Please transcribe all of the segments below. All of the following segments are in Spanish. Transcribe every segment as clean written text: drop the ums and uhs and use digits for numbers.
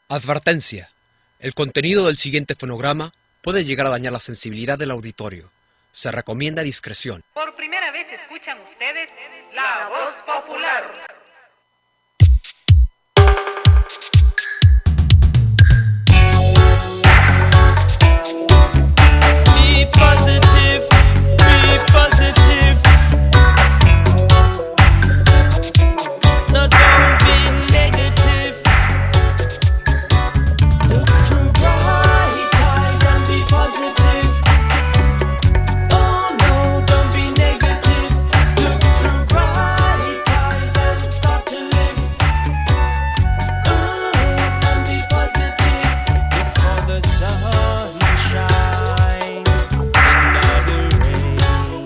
Advertencia: el contenido del siguiente fonograma puede llegar a dañar la sensibilidad del auditorio. Se recomienda discreción. Por primera vez escuchan ustedes La Voz Popular. Be positive, be positive. No, don't be negative. Look through bright eyes and be positive. Oh no, don't be negative. Look through bright eyes and start to live. And be positive. Look for the sunshine in the rain.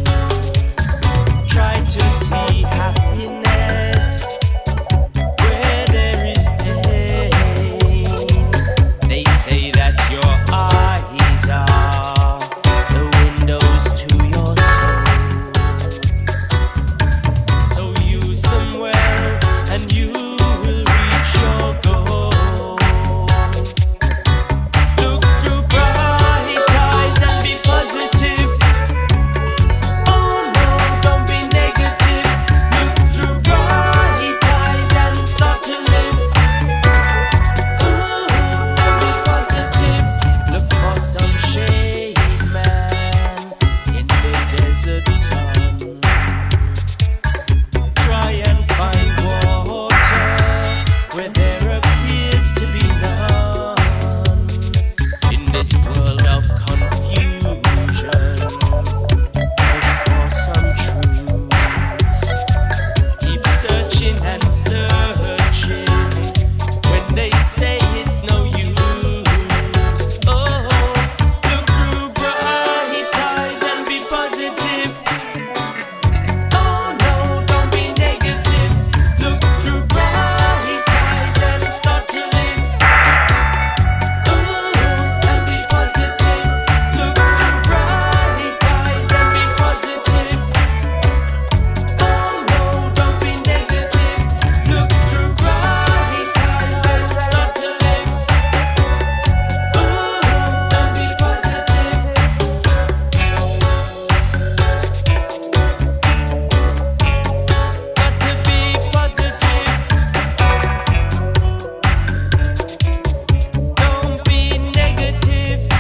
Try to see happiness where there is pain. They say that your eyes are the windows to your soul. So use them well and you will reach your goal. Look through bright eyes and be positive. Oh no, don't be negative. Look through bright eyes and start to live. And be positive. Look for some shade, man, in the desert sun. Try and find water where there appears to be none. In this world of confusion, look for some truth. Keep searching and searching when they say it's no use. Oh, look through bright eyes and be positive. Oh no, don't be negative. Look through bright eyes and start to live. And be positive. Look through bright eyes and be positive. Oh no, don't be negative. Look through bright eyes and start to live. And be positive. Got to be positive. Don't be negative.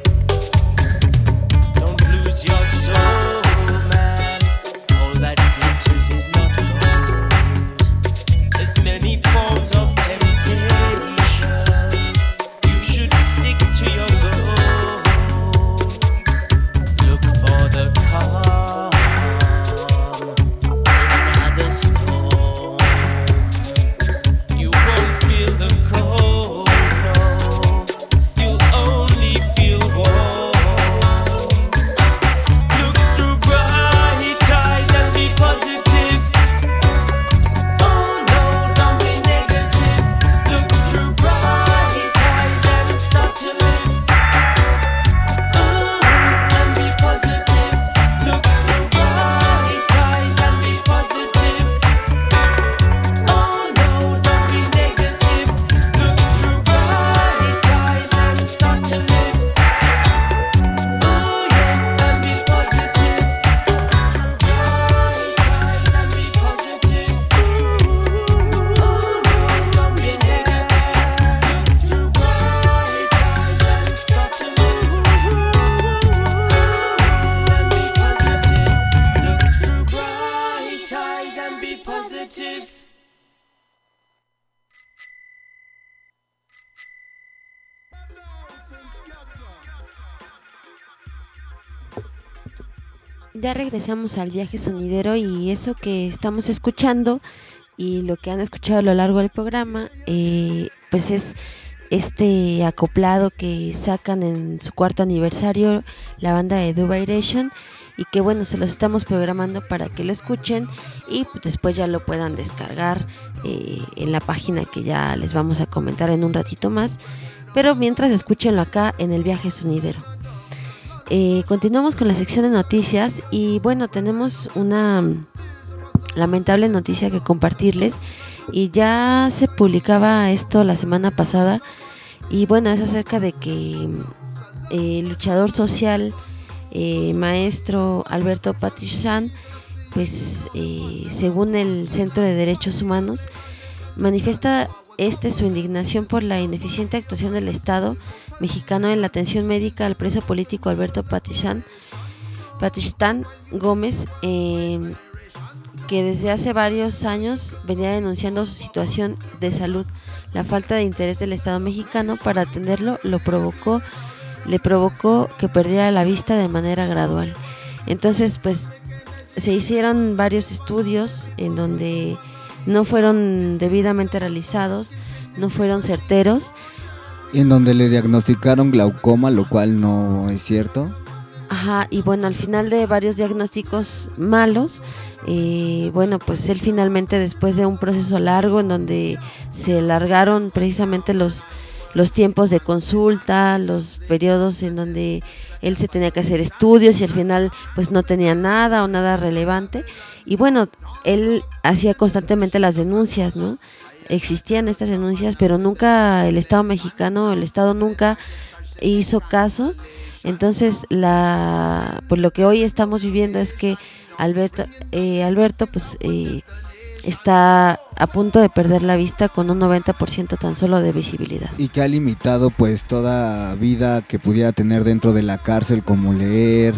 Don't lose your soul, man. All that glitters is not gold. There's many forms of temptation. You should stick to your goal. Look for the calm in the storm. You won't feel the cold, no. You'll only feel warm. Look through bright eyes and be positive. Oh no, don't be negative. Look through bright eyes and start to live. And be positive. Look through bright eyes and be positive. Oh no, don't be negative. Look through bright eyes and start to live. Oh yeah, and be positive. Through bright eyes and be positive. Oh no, don't be negative. Look through bright eyes and start to live. And be positive. Look through bright eyes and be positive. Ya regresamos al viaje sonidero y eso que estamos escuchando y lo que han escuchado a lo largo del programa, pues es este acoplado que sacan en su cuarto aniversario la banda de Dubairation y que bueno, se los estamos programando para que lo escuchen y pues después ya lo puedan descargar en la página que ya les vamos a comentar en un ratito más, pero mientras escúchenlo acá en el viaje sonidero. Continuamos con la sección de noticias y bueno, tenemos una lamentable noticia que compartirles y ya se publicaba esto la semana pasada. Y bueno, es acerca de que el luchador social, maestro Alberto Patishán, pues según el Centro de Derechos Humanos, manifiesta su indignación por la ineficiente actuación del Estado mexicano en la atención médica al preso político Alberto Patishán Gómez, que desde hace varios años venía denunciando su situación de salud. La falta de interés del Estado mexicano para atenderlo le provocó que perdiera la vista de manera gradual. Entonces, pues se hicieron varios estudios en donde no fueron debidamente realizados, no fueron certeros. En donde le diagnosticaron glaucoma, lo cual no es cierto. Ajá, y bueno, al final de varios diagnósticos malos, bueno, pues él finalmente, después de un proceso largo en donde se alargaron precisamente los tiempos de consulta, los periodos en donde él se tenía que hacer estudios y al final pues no tenía nada o nada relevante, y bueno, él hacía constantemente las denuncias, ¿no? Existían estas denuncias, pero nunca el Estado mexicano, el Estado nunca hizo caso. Entonces, pues lo que hoy estamos viviendo es que Alberto pues está a punto de perder la vista con un 90% tan solo de visibilidad. Y que ha limitado pues toda vida que pudiera tener dentro de la cárcel, como leer,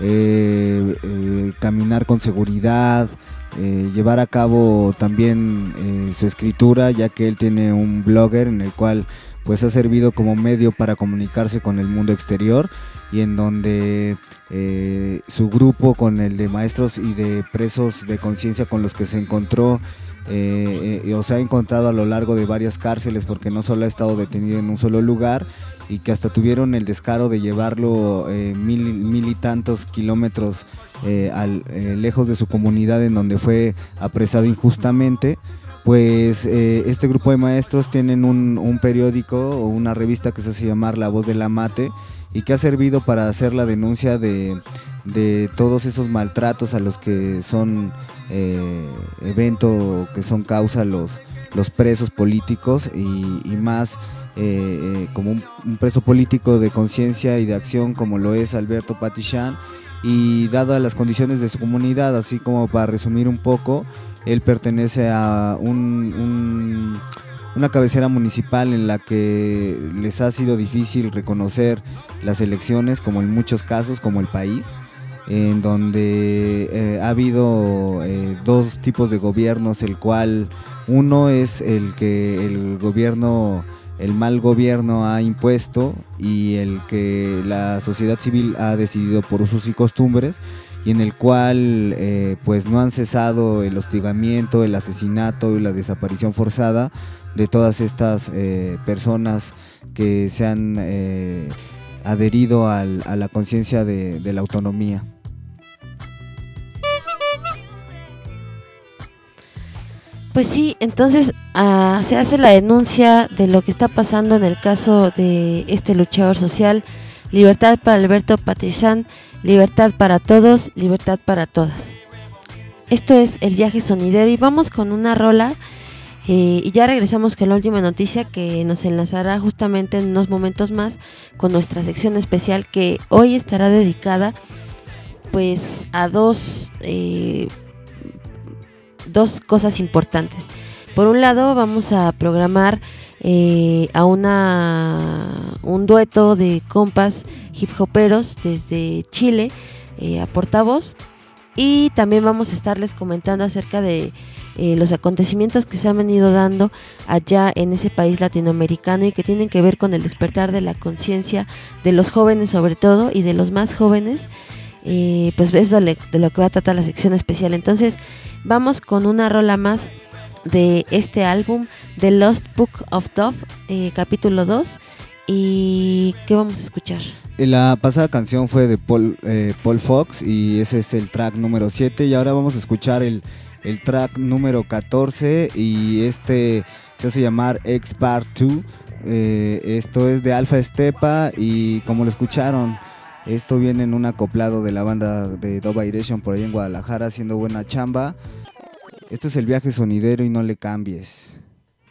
caminar con seguridad, llevar a cabo también su escritura, ya que él tiene un blogger en el cual pues ha servido como medio para comunicarse con el mundo exterior, y en donde su grupo con el de maestros y de presos de conciencia con los que se encontró, o se ha encontrado a lo largo de varias cárceles, porque no solo ha estado detenido en un solo lugar, y que hasta tuvieron el descaro de llevarlo mil y tantos kilómetros lejos de su comunidad, en donde fue apresado injustamente. Pues este grupo de maestros tienen un periódico o una revista que se hace llamar La Voz del Amate, y que ha servido para hacer la denuncia de todos esos maltratos a los que son evento, que son causa los presos políticos, y más como un preso político de conciencia y de acción como lo es Alberto Patishán. Y dadas las condiciones de su comunidad, así como para resumir un poco, él pertenece a una cabecera municipal en la que les ha sido difícil reconocer las elecciones, como en muchos casos, como el país, en donde ha habido dos tipos de gobiernos, el cual uno es el que el mal gobierno ha impuesto, y el que la sociedad civil ha decidido por usos y costumbres, y en el cual pues no han cesado el hostigamiento, el asesinato y la desaparición forzada de todas estas personas que se han adherido a la conciencia de la autonomía. Pues sí, entonces se hace la denuncia de lo que está pasando en el caso de este luchador social. Libertad para Alberto Patishán, libertad para todos, libertad para todas. Esto es El Viaje Sonidero, y vamos con una rola, y ya regresamos con la última noticia, que nos enlazará justamente en unos momentos más con nuestra sección especial, que hoy estará dedicada pues a dos cosas importantes. Por un lado, vamos a programar a un dueto de compas hip hoperos desde Chile, a Portavoz, y también vamos a estarles comentando acerca de los acontecimientos que se han venido dando allá en ese país latinoamericano, y que tienen que ver con el despertar de la conciencia de los jóvenes, sobre todo, y de los más jóvenes. Pues es de lo que va a tratar la sección especial. Entonces vamos con una rola más de este álbum, The Lost Book of Dove, capítulo 2. ¿Y qué vamos a escuchar? La pasada canción fue de Paul Fox, y ese es el track número 7, y ahora vamos a escuchar el track número 14, y este se hace llamar X Part 2. Esto es de Alfa Estepa, y como lo escucharon, esto viene en un acoplado de la banda de Dove Vibration por ahí en Guadalajara, haciendo buena chamba. Este es el viaje sonidero y no le cambies.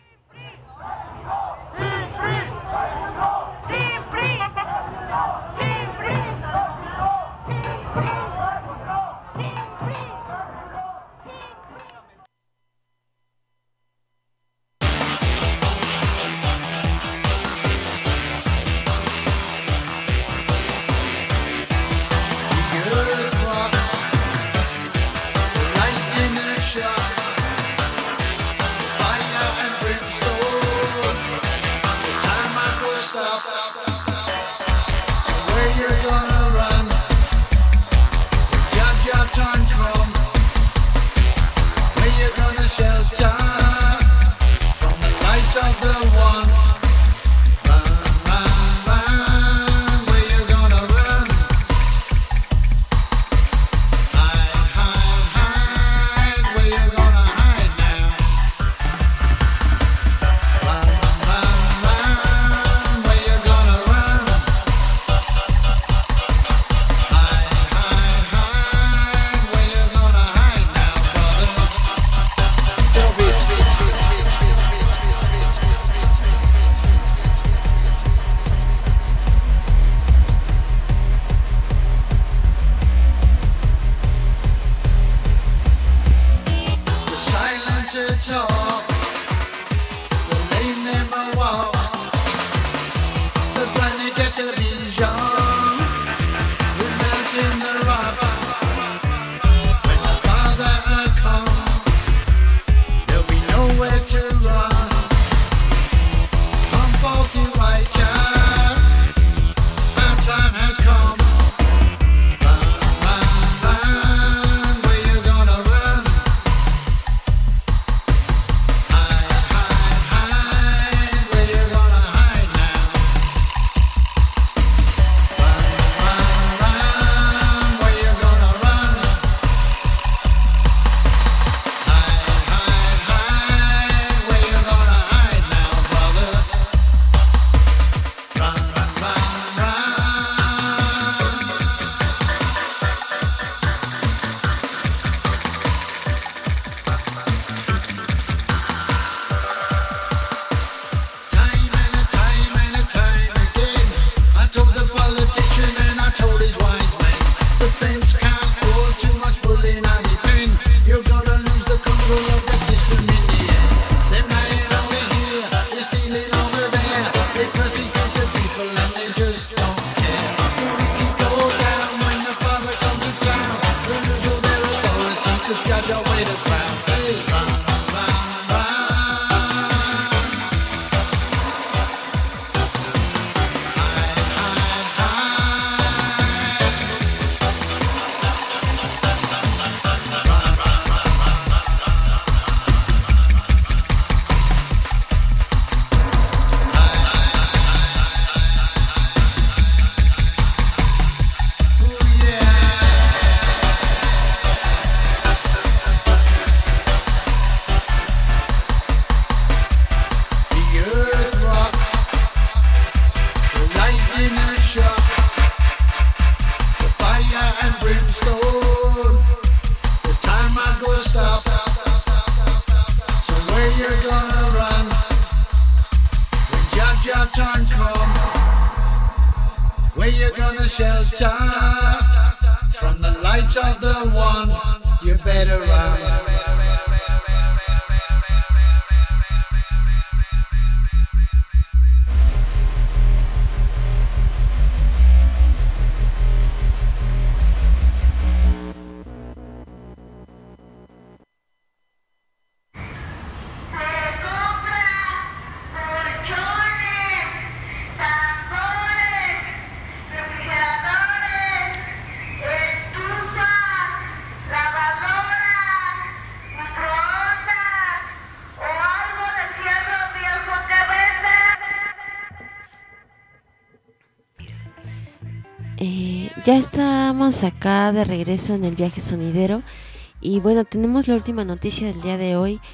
Ya estamos acá de regreso en el viaje sonidero y bueno, tenemos la última noticia del día de hoy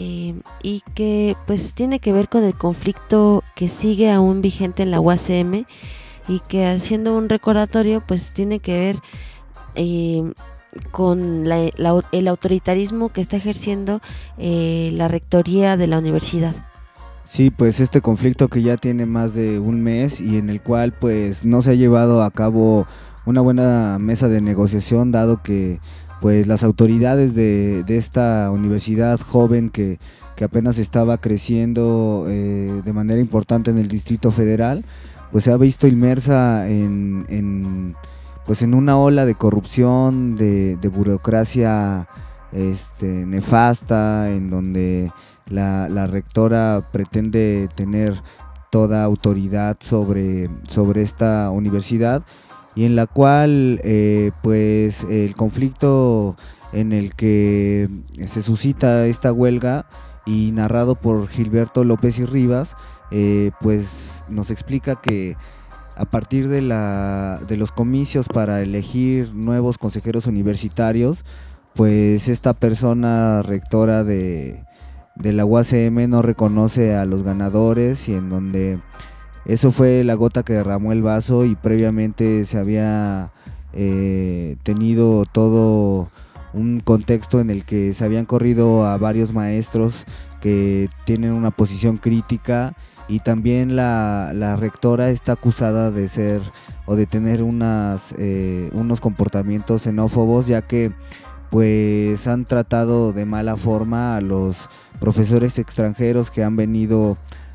y que pues tiene que ver con el conflicto que sigue aún vigente en la UACM y que, haciendo un recordatorio, pues tiene que ver con el autoritarismo que está ejerciendo la rectoría de la universidad. Sí, pues este conflicto que ya tiene más de un mes y en el cual pues no se ha llevado a cabo una buena mesa de negociación, dado que pues las autoridades de esta universidad joven que apenas estaba creciendo de manera importante en el Distrito Federal, pues se ha visto inmersa en una ola de corrupción, de burocracia nefasta, en donde la rectora pretende tener toda autoridad sobre esta universidad, y en la cual pues el conflicto en el que se suscita esta huelga, y narrado por Gilberto López y Rivas, pues nos explica que a partir de los comicios para elegir nuevos consejeros universitarios, pues esta persona rectora de la UACM no reconoce a los ganadores, y en donde eso fue la gota que derramó el vaso, y previamente se había tenido todo un contexto en el que se habían corrido a varios maestros que tienen una posición crítica, y también la rectora está acusada de ser o de tener unos comportamientos xenófobos, ya que pues han tratado de mala forma a los profesores extranjeros que han venido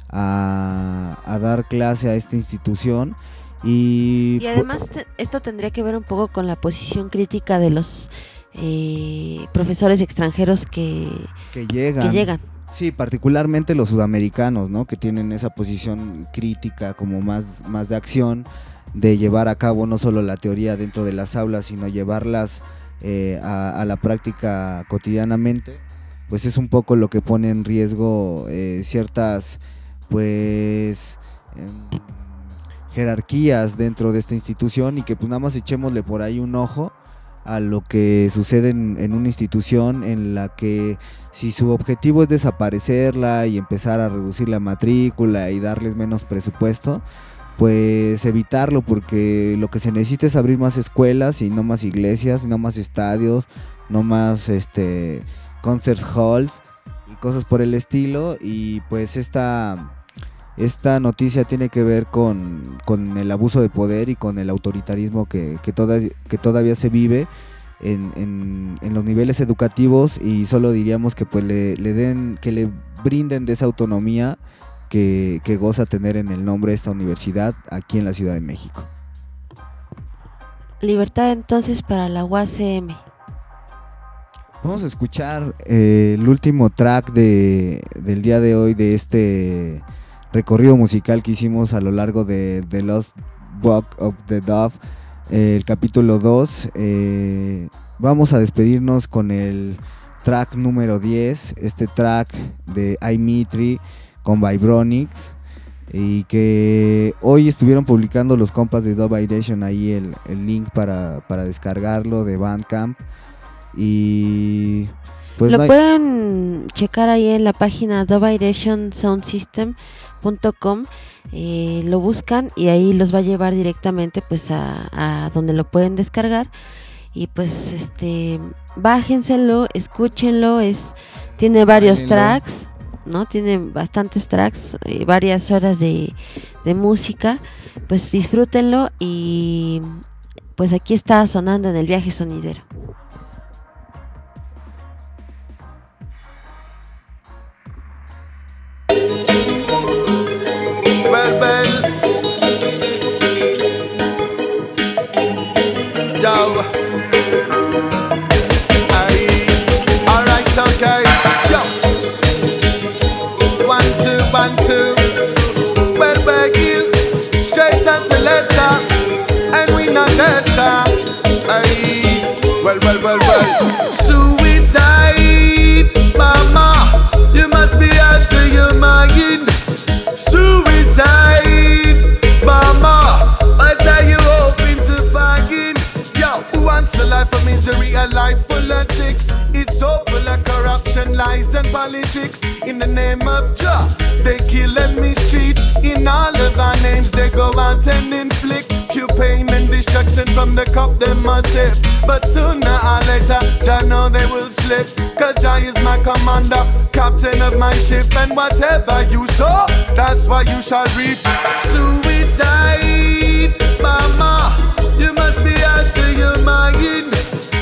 a dar clase a esta institución. Y además esto tendría que ver un poco con la posición crítica de los profesores extranjeros que llegan. Sí, particularmente los sudamericanos, ¿no? Que tienen esa posición crítica como más de acción, de llevar a cabo no solo la teoría dentro de las aulas, sino llevarlas a la práctica cotidianamente. Pues es un poco lo que pone en riesgo ciertas pues jerarquías dentro de esta institución, y que pues nada más echémosle por ahí un ojo a lo que sucede en una institución en la que, si su objetivo es desaparecerla y empezar a reducir la matrícula y darles menos presupuesto, pues evitarlo, porque lo que se necesita es abrir más escuelas y no más iglesias, no más estadios, no más concert halls y cosas por el estilo. Y pues esta noticia tiene que ver con el abuso de poder y con el autoritarismo que todavía se vive en los niveles educativos, y solo diríamos que pues le brinden de esa autonomía que goza tener en el nombre de esta universidad aquí en la Ciudad de México. Libertad entonces para la UACM. Vamos a escuchar el último track del día de hoy, de este recorrido musical que hicimos a lo largo de The Lost Book of the Dove, el capítulo 2. Vamos a despedirnos con el track número 10, este track de iMitri con Vibronics, y que hoy estuvieron publicando los compas de Dove Vibration ahí el link para descargarlo de Bandcamp. Y pues lo pueden checar ahí en la página dovevibrationsoundsystem.com, lo buscan y ahí los va a llevar directamente pues a donde lo pueden descargar. Y pues bájenselo, escúchenlo, tiene varios tracks, ¿no? Tiene bastantes tracks, varias horas de música, pues disfrútenlo, y pues aquí está sonando en el viaje sonidero. Yo. Alright, okay. Yo. 1, 2, 1, 2. Well, Gil. Straight on to Leicester. And we not Chester. Aye. Well. Suicide, mama. You must be out of your mind. Suicide, mama. What are you hoping to find? Yo, who wants a life of misery, a life full of tricks? It's so full of corruption destruction, lies and politics. In the name of Jah, they kill and mistreat. In all of our names they go out and inflict pure pain and destruction from the cup they must sip. But sooner or later, Jah know they will slip. Cause Jah is my commander, captain of my ship. And whatever you sow, that's what you shall reap. Suicide, mama, you must be out of your mind.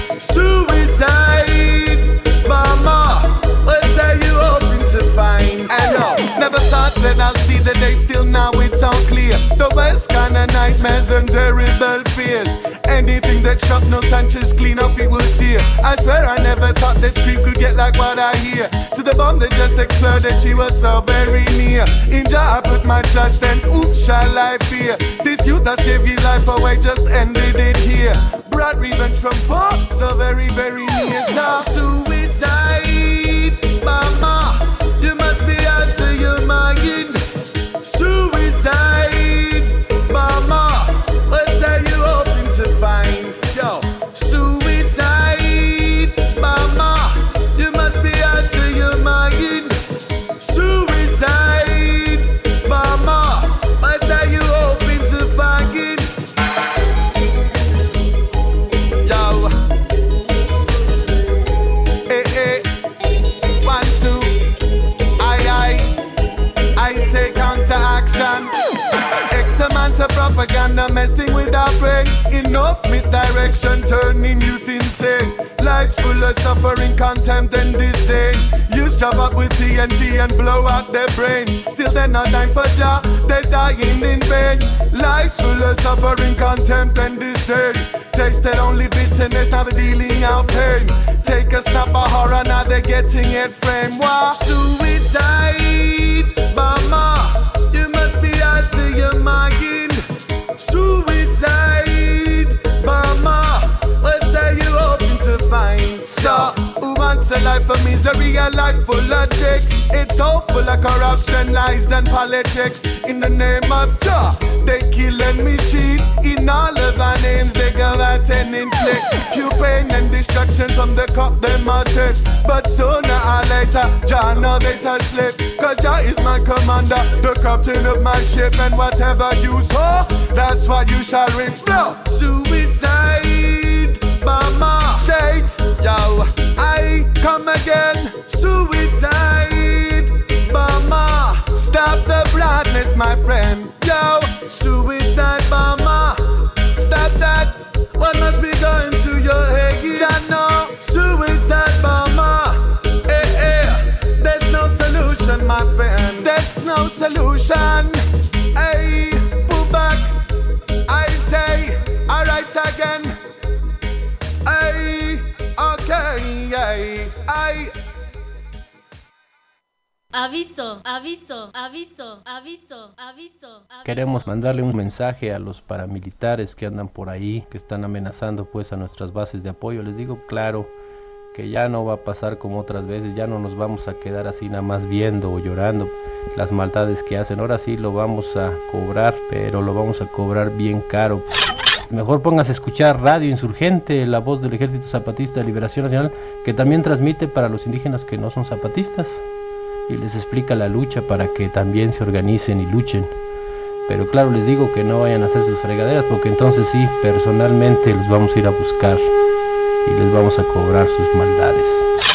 Suicide, mama, what are you hoping to find? I know, never thought that I'll see the day, still now it's all clear. The worst kind of nightmares and terrible fears. Anything that shop no touches clean up it will sear. I swear I never thought that scream could get like what I hear. To the bomb that just exploded, she was so very near. In Jah I put my trust and who shall I fear? This youth that gave his life away just ended it here. Brought revenge from far, so very, very near. So suicide, mama, you must be out of your mind. Suicide, mama, what are you hoping to find? Yo, suicide, mama, you must be out of your mind. Suicide, mama, what are you hoping to find? Yo, eh, 1, 2, I say counteraction. X amount of propaganda messing with our brain. Enough misdirection turning youth insane. Life's full of suffering, contempt and disdain. You strap up with TNT and blow out their brains. Still they're not dying for Jah, they're dying in vain. Life's full of suffering, contempt and disdain. Tasted only bitterness, now they're dealing out pain. Take a snap of horror, now they're getting it framed. Wow. Suicide, mama, you must be out of your mind. Suicide, mama, what are you hoping to find? So, who wants a life of misery, a life full of tricks? It's all full of corruption, lies and politics. In the name of Jah, they kill and mistreat. In all of our names they go out and inflict pure pain and destruction from the cup they must hit. But sooner or later, Jah know they shall slip. Cause Jah is my commander, the captain of my ship. And whatever you sow, that's what you shall reap. Flow. Suicide, mama, straight, yo, I come again. Suicide, mama, stop the blindness, my friend. Yo, suicide, mama, stop that. What must be going to your head? Jano, suicide, mama. There's no solution, my friend. There's no solution. Hey, pull back. I say, alright again. Hey, okay, hey, I. Aviso, aviso, aviso, aviso, aviso. Queremos mandarle un mensaje a los paramilitares que andan por ahí, que están amenazando pues a nuestras bases de apoyo. Les digo claro que ya no va a pasar como otras veces, ya no nos vamos a quedar así nada más viendo o llorando las maldades que hacen. Ahora sí lo vamos a cobrar, pero lo vamos a cobrar bien caro. Mejor póngase a escuchar Radio Insurgente, la voz del Ejército Zapatista de Liberación Nacional, que también transmite para los indígenas que no son zapatistas y les explica la lucha para que también se organicen y luchen. Pero claro, les digo que no vayan a hacer sus fregaderas, porque entonces sí, personalmente los vamos a ir a buscar y les vamos a cobrar sus maldades.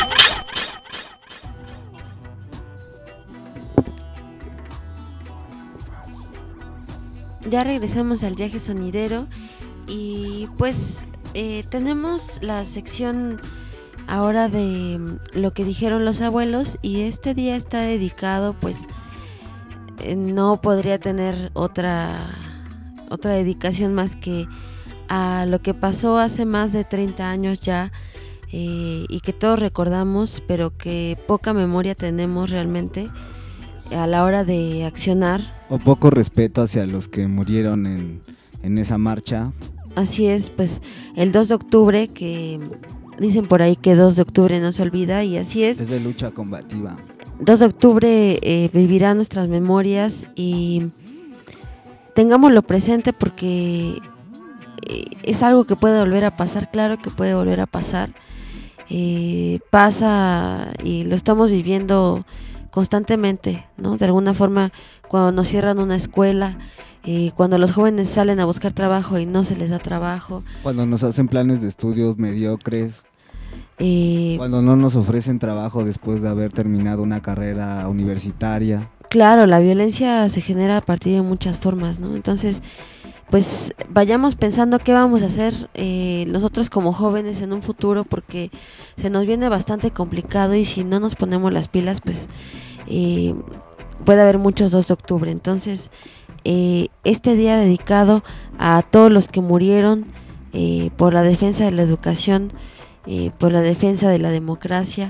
Ya regresamos al viaje sonidero y pues tenemos la sección ahora de lo que dijeron los abuelos, y este día está dedicado, pues no podría tener otra dedicación más que a lo que pasó hace más de 30 años ya, y que todos recordamos, pero que poca memoria tenemos realmente a la hora de accionar. O poco respeto hacia los que murieron en esa marcha. Así es, pues el 2 de octubre, que dicen por ahí que 2 de octubre no se olvida, y así es. Es de lucha combativa. 2 de octubre vivirá nuestras memorias, y tengámoslo presente porque es algo que puede volver a pasar, claro que puede volver a pasar, pasa y lo estamos viviendo constantemente, ¿no? De alguna forma, cuando nos cierran una escuela, cuando los jóvenes salen a buscar trabajo y no se les da trabajo. Cuando nos hacen planes de estudios mediocres. Cuando no nos ofrecen trabajo después de haber terminado una carrera universitaria. Claro, la violencia se genera a partir de muchas formas, ¿no? Entonces, pues vayamos pensando qué vamos a hacer nosotros como jóvenes en un futuro, porque se nos viene bastante complicado y si no nos ponemos las pilas, pues puede haber muchos 2 de octubre. Entonces, este día dedicado a todos los que murieron por la defensa de la educación, por la defensa de la democracia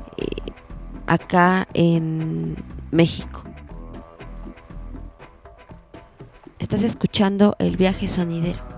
acá en México. Estás escuchando El Viaje Sonidero.